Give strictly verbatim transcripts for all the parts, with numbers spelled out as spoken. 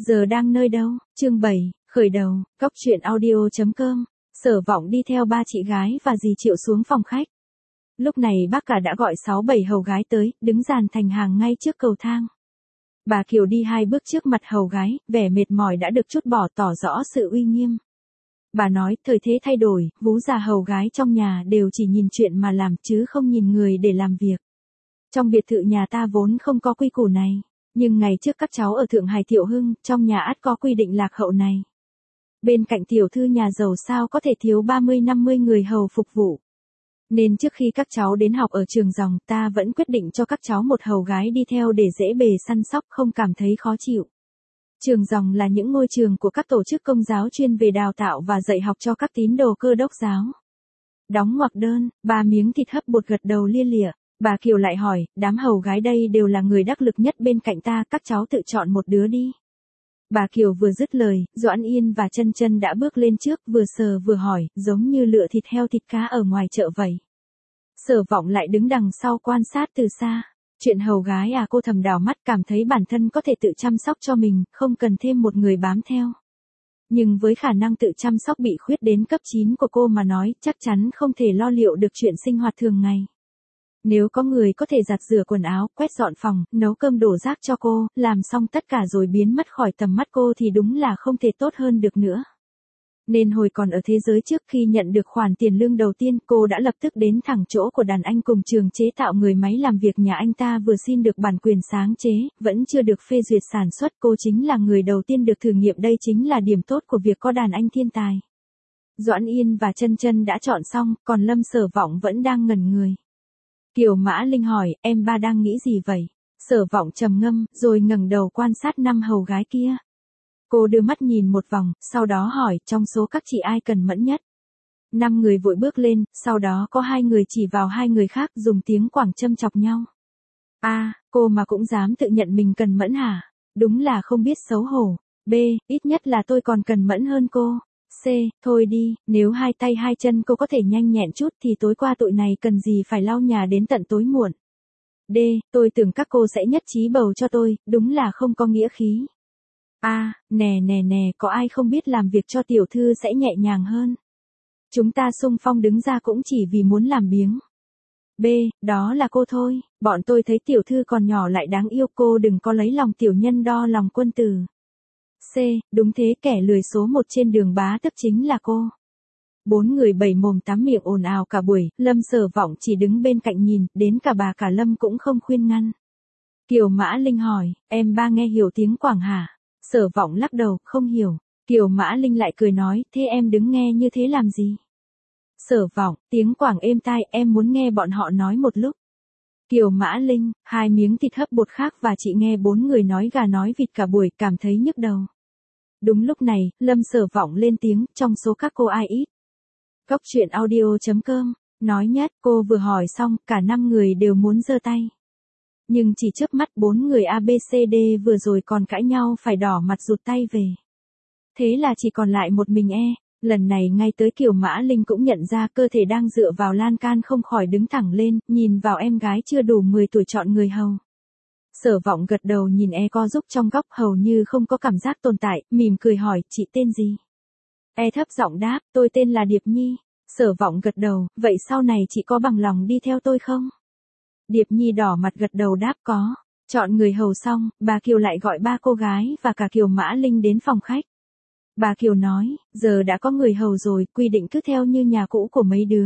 giờ đang nơi đâu? Chương bảy, khởi đầu, Cóc truyện audio chấm com. Sở Vọng đi theo ba chị gái và dì Triệu xuống phòng khách. Lúc này bác cả đã gọi sáu bảy hầu gái tới, đứng dàn thành hàng ngay trước cầu thang. Bà Kiều đi hai bước trước mặt hầu gái, vẻ mệt mỏi đã được trút bỏ, tỏ rõ sự uy nghiêm. Bà nói, thời thế thay đổi, vú già hầu gái trong nhà đều chỉ nhìn chuyện mà làm chứ không nhìn người để làm việc. Trong biệt thự nhà ta vốn không có quy củ này, nhưng ngày trước các cháu ở Thượng Hải Thiệu Hưng, trong nhà ắt có quy định lạc hậu này. Bên cạnh tiểu thư nhà giàu sao có thể thiếu ba mươi năm mươi người hầu phục vụ. Nên trước khi các cháu đến học ở trường Dòng, ta vẫn quyết định cho các cháu một hầu gái đi theo để dễ bề săn sóc, không cảm thấy khó chịu. Trường Dòng là những ngôi trường của các tổ chức công giáo chuyên về đào tạo và dạy học cho các tín đồ Cơ đốc giáo. Đóng ngoặc đơn, ba miếng thịt hấp bột gật đầu lia lịa. Bà Kiều lại hỏi, đám hầu gái đây đều là người đắc lực nhất bên cạnh ta, các cháu tự chọn một đứa đi. Bà Kiều vừa dứt lời, Doãn Yên và Chân Chân đã bước lên trước, vừa sờ vừa hỏi, giống như lựa thịt heo thịt cá ở ngoài chợ vậy. Sở Vọng lại đứng đằng sau quan sát từ xa. Chuyện hầu gái à, cô thầm đảo mắt, cảm thấy bản thân có thể tự chăm sóc cho mình, không cần thêm một người bám theo. Nhưng với khả năng tự chăm sóc bị khuyết đến cấp chín của cô mà nói, chắc chắn không thể lo liệu được chuyện sinh hoạt thường ngày. Nếu có người có thể giặt rửa quần áo, quét dọn phòng, nấu cơm đổ rác cho cô, làm xong tất cả rồi biến mất khỏi tầm mắt cô thì đúng là không thể tốt hơn được nữa. Nên hồi còn ở thế giới trước, khi nhận được khoản tiền lương đầu tiên, cô đã lập tức đến thẳng chỗ của đàn anh cùng trường chế tạo người máy làm việc nhà anh ta vừa xin được bản quyền sáng chế, vẫn chưa được phê duyệt sản xuất, cô chính là người đầu tiên được thử nghiệm, đây chính là điểm tốt của việc có đàn anh thiên tài. Doãn Yên và Chân Chân đã chọn xong, còn Lâm Sở Vọng vẫn đang ngẩn người. Kiều Mã Linh hỏi, em ba đang nghĩ gì vậy? Sở Vọng trầm ngâm, rồi ngẩng đầu quan sát năm hầu gái kia. Cô đưa mắt nhìn một vòng, sau đó hỏi, trong số các chị ai cần mẫn nhất? Năm người vội bước lên, sau đó có hai người chỉ vào hai người khác, dùng tiếng Quảng châm chọc nhau. A, à, cô mà cũng dám tự nhận mình cần mẫn hả? Đúng là không biết xấu hổ. B, ít nhất là tôi còn cần mẫn hơn cô. C, thôi đi, nếu hai tay hai chân cô có thể nhanh nhẹn chút thì tối qua tụi này cần gì phải lau nhà đến tận tối muộn. D, tôi tưởng các cô sẽ nhất trí bầu cho tôi, đúng là không có nghĩa khí. A, à, nè nè nè, có ai không biết làm việc cho tiểu thư sẽ nhẹ nhàng hơn. Chúng ta xung phong đứng ra cũng chỉ vì muốn làm biếng. B, đó là cô thôi, bọn tôi thấy tiểu thư còn nhỏ lại đáng yêu, cô đừng có lấy lòng tiểu nhân đo lòng quân tử. C, đúng thế, kẻ lười số một trên đường bá tước chính là cô. Bốn người bảy mồm tám miệng ồn ào cả buổi, Lâm Sở Vọng chỉ đứng bên cạnh nhìn, đến cả bà cả Lâm cũng không khuyên ngăn. Kiều Mã Linh hỏi, em ba nghe hiểu tiếng Quảng hả? Sở Vọng lắc đầu, không hiểu. Kiều Mã Linh lại cười nói, thế em đứng nghe như thế làm gì? Sở Vọng, tiếng Quảng êm tai, em muốn nghe bọn họ nói một lúc. Kiều Mã Linh, hai miếng thịt hấp bột khác và chị nghe bốn người nói gà nói vịt cả buổi, cảm thấy nhức đầu. Đúng lúc này, Lâm Sở Vọng lên tiếng, trong số các cô ai ít? Cóc truyện audio chấm com, nói nhất, cô vừa hỏi xong, cả năm người đều muốn giơ tay. Nhưng chỉ chớp mắt bốn người A B C D vừa rồi còn cãi nhau phải đỏ mặt rụt tay về. Thế là chỉ còn lại một mình E, lần này ngay tới Kiều Mã Linh cũng nhận ra cơ thể đang dựa vào lan can không khỏi đứng thẳng lên, nhìn vào em gái chưa đủ mười tuổi chọn người hầu. Sở Vọng gật đầu nhìn E co giúp trong góc hầu như không có cảm giác tồn tại, mỉm cười hỏi, chị tên gì? E thấp giọng đáp, tôi tên là Điệp Nhi. Sở Vọng gật đầu, vậy sau này chị có bằng lòng đi theo tôi không? Điệp Nhi đỏ mặt gật đầu đáp có. Chọn người hầu xong, bà Kiều lại gọi ba cô gái và cả Kiều Mã Linh đến phòng khách. Bà Kiều nói, giờ đã có người hầu rồi, quy định cứ theo như nhà cũ của mấy đứa.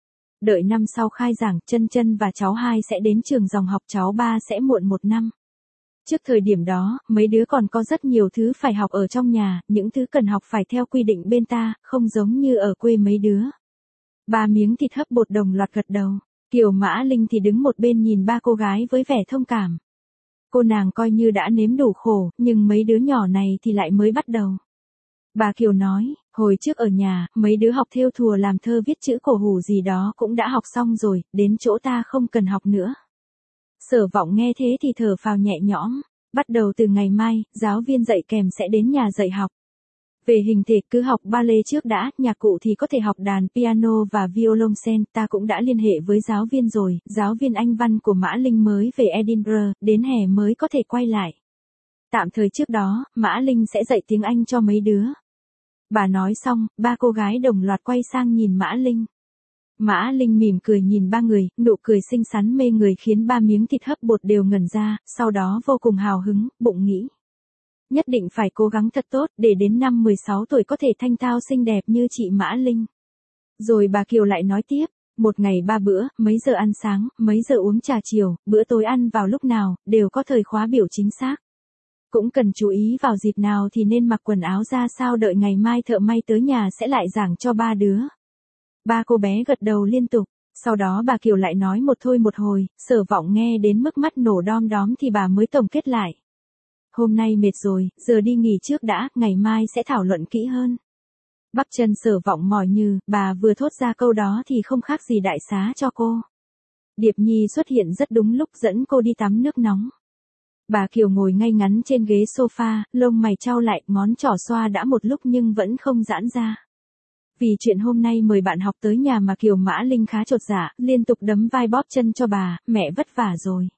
Đợi năm sau khai giảng, Chân Chân và cháu hai sẽ đến trường Dòng học, cháu ba sẽ muộn một năm. Trước thời điểm đó, mấy đứa còn có rất nhiều thứ phải học ở trong nhà, những thứ cần học phải theo quy định bên ta, không giống như ở quê mấy đứa. Ba miếng thịt hấp bột đồng loạt gật đầu. Kiều Mã Linh thì đứng một bên nhìn ba cô gái với vẻ thông cảm. Cô nàng coi như đã nếm đủ khổ, nhưng mấy đứa nhỏ này thì lại mới bắt đầu. Bà Kiều nói, hồi trước ở nhà, mấy đứa học thêu thùa làm thơ viết chữ cổ hủ gì đó cũng đã học xong rồi, đến chỗ ta không cần học nữa. Sở Vọng nghe thế thì thở phào nhẹ nhõm, bắt đầu từ ngày mai, giáo viên dạy kèm sẽ đến nhà dạy học. Về hình thể cứ học ballet trước đã, nhạc cụ thì có thể học đàn piano và violoncel, ta cũng đã liên hệ với giáo viên rồi, giáo viên Anh văn của Mã Linh mới về Edinburgh, đến hè mới có thể quay lại. Tạm thời trước đó, Mã Linh sẽ dạy tiếng Anh cho mấy đứa. Bà nói xong, ba cô gái đồng loạt quay sang nhìn Mã Linh. Mã Linh mỉm cười nhìn ba người, nụ cười xinh xắn mê người khiến ba miếng thịt hấp bột đều ngẩn ra, sau đó vô cùng hào hứng, bụng nghĩ. Nhất định phải cố gắng thật tốt để đến năm mười sáu tuổi có thể thanh thao xinh đẹp như chị Mã Linh. Rồi bà Kiều lại nói tiếp, một ngày ba bữa, mấy giờ ăn sáng, mấy giờ uống trà chiều, bữa tối ăn vào lúc nào, đều có thời khóa biểu chính xác. Cũng cần chú ý vào dịp nào thì nên mặc quần áo ra sao, đợi ngày mai thợ may tới nhà sẽ lại giảng cho ba đứa. Ba cô bé gật đầu liên tục, sau đó bà Kiều lại nói một thôi một hồi, Sở Vọng nghe đến mức mắt nổ đom đóm thì bà mới tổng kết lại. Hôm nay mệt rồi, giờ đi nghỉ trước đã, ngày mai sẽ thảo luận kỹ hơn. Bắp chân Sở Vọng mỏi như, bà vừa thốt ra câu đó thì không khác gì đại xá cho cô. Điệp Nhi xuất hiện rất đúng lúc dẫn cô đi tắm nước nóng. Bà Kiều ngồi ngay ngắn trên ghế sofa, lông mày chau lại, ngón trỏ xoa đã một lúc nhưng vẫn không giãn ra. Vì chuyện hôm nay mời bạn học tới nhà mà Kiều Mã Linh khá chột dạ, liên tục đấm vai bóp chân cho bà, mẹ vất vả rồi.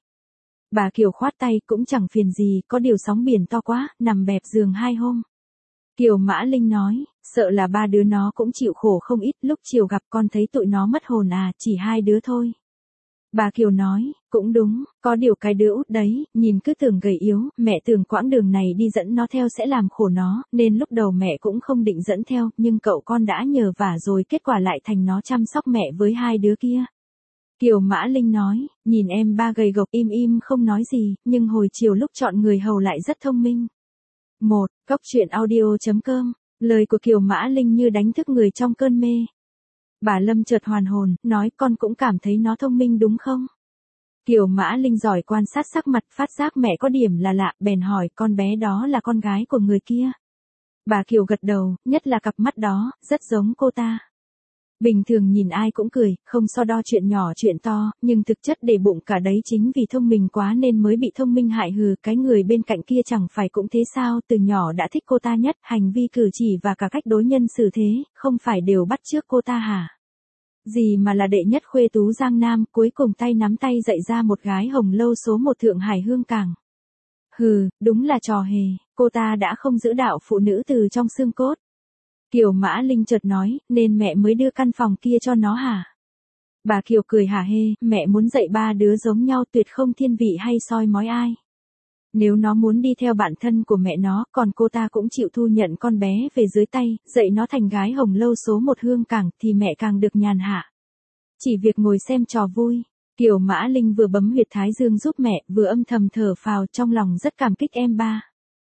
Bà Kiều khoát tay, cũng chẳng phiền gì, có điều sóng biển to quá, nằm bẹp giường hai hôm. Kiều Mã Linh nói, sợ là ba đứa nó cũng chịu khổ không ít, lúc chiều gặp con thấy tụi nó mất hồn à, chỉ hai đứa thôi. Bà Kiều nói, cũng đúng, có điều cái đứa út đấy, nhìn cứ tưởng gầy yếu, mẹ tưởng quãng đường này đi dẫn nó theo sẽ làm khổ nó, nên lúc đầu mẹ cũng không định dẫn theo, nhưng cậu con đã nhờ vả rồi, kết quả lại thành nó chăm sóc mẹ với hai đứa kia. Kiều Mã Linh nói, nhìn em ba gầy gộc im im không nói gì, nhưng hồi chiều lúc chọn người hầu lại rất thông minh. một. Cốc truyện audio chấm com, lời của Kiều Mã Linh như đánh thức người trong cơn mê. Bà Lâm chợt hoàn hồn, nói con cũng cảm thấy nó thông minh đúng không? Kiều Mã Linh giỏi quan sát sắc mặt, phát giác mẹ có điểm là lạ, bèn hỏi con bé đó là con gái của người kia. Bà Kiều gật đầu, nhất là cặp mắt đó, rất giống cô ta. Bình thường nhìn ai cũng cười, không so đo chuyện nhỏ chuyện to, nhưng thực chất để bụng cả đấy chính vì thông minh quá nên mới bị thông minh hại hừ, cái người bên cạnh kia chẳng phải cũng thế sao, từ nhỏ đã thích cô ta nhất, hành vi cử chỉ và cả cách đối nhân xử thế, không phải đều bắt chước cô ta hả? Gì mà là đệ nhất khuê tú Giang Nam, cuối cùng tay nắm tay dạy ra một gái hồng lâu số một Thượng Hải Hương Cảng. Hừ, đúng là trò hề, cô ta đã không giữ đạo phụ nữ từ trong xương cốt. Kiều Mã Linh chợt nói, nên mẹ mới đưa căn phòng kia cho nó hả? Bà Kiều cười hả hê, mẹ muốn dạy ba đứa giống nhau, tuyệt không thiên vị hay soi mói ai. Nếu nó muốn đi theo bản thân của mẹ nó, còn cô ta cũng chịu thu nhận con bé về dưới tay, dạy nó thành gái hồng lâu số một Hương Cảng, thì mẹ càng được nhàn hạ. Chỉ việc ngồi xem trò vui. Kiều Mã Linh vừa bấm huyệt thái dương giúp mẹ, vừa âm thầm thở phào, trong lòng rất cảm kích em ba.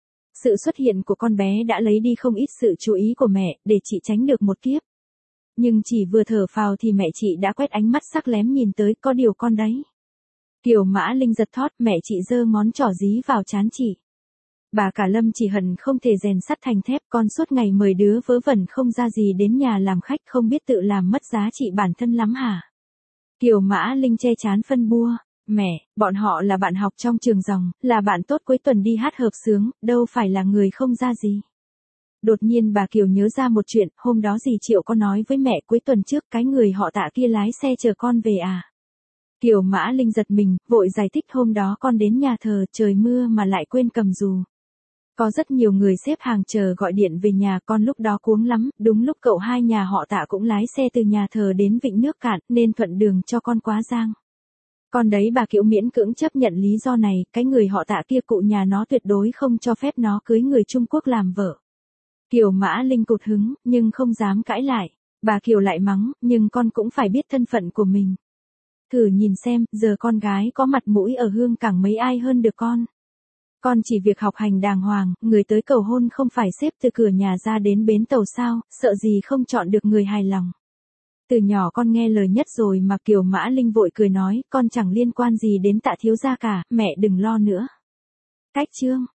Sự xuất hiện của con bé đã lấy đi không ít sự chú ý của mẹ, để chị tránh được một kiếp. Nhưng chỉ vừa thở phào thì mẹ chị đã quét ánh mắt sắc lém nhìn tới, có điều con đấy. Kiều Mã Linh giật thót, mẹ chị giơ ngón trỏ dí vào trán chị. Bà cả Lâm chỉ hận không thể rèn sắt thành thép, con suốt ngày mời đứa vớ vẩn không ra gì đến nhà làm khách, không biết tự làm mất giá trị bản thân lắm hả? Kiều Mã Linh che chán phân bua. Mẹ, bọn họ là bạn học trong trường dòng, là bạn tốt cuối tuần đi hát hợp xướng, đâu phải là người không ra gì. Đột nhiên bà Kiều nhớ ra một chuyện, hôm đó dì Triệu có nói với mẹ cuối tuần trước cái người họ Tạ kia lái xe chờ con về à. Kiều Mã Linh giật mình, vội giải thích hôm đó con đến nhà thờ, trời mưa mà lại quên cầm dù. Có rất nhiều người xếp hàng chờ gọi điện về nhà, con lúc đó cuống lắm, đúng lúc cậu hai nhà họ Tạ cũng lái xe từ nhà thờ đến Vịnh Nước Cạn, nên thuận đường cho con quá giang. Con đấy bà Kiều miễn cưỡng chấp nhận lý do này, cái người họ Tạ kia cụ nhà nó tuyệt đối không cho phép nó cưới người Trung Quốc làm vợ. Kiều Mã Linh cụt hứng, nhưng không dám cãi lại. Bà Kiều lại mắng, nhưng con cũng phải biết thân phận của mình. Thử nhìn xem, giờ con gái có mặt mũi ở Hương Cảng mấy ai hơn được con. Con chỉ việc học hành đàng hoàng, người tới cầu hôn không phải xếp từ cửa nhà ra đến bến tàu sao, sợ gì không chọn được người hài lòng. Từ nhỏ con nghe lời nhất rồi mà. Kiều Mã Linh vội cười nói, con chẳng liên quan gì đến Tạ thiếu gia cả, mẹ đừng lo nữa. Cách chương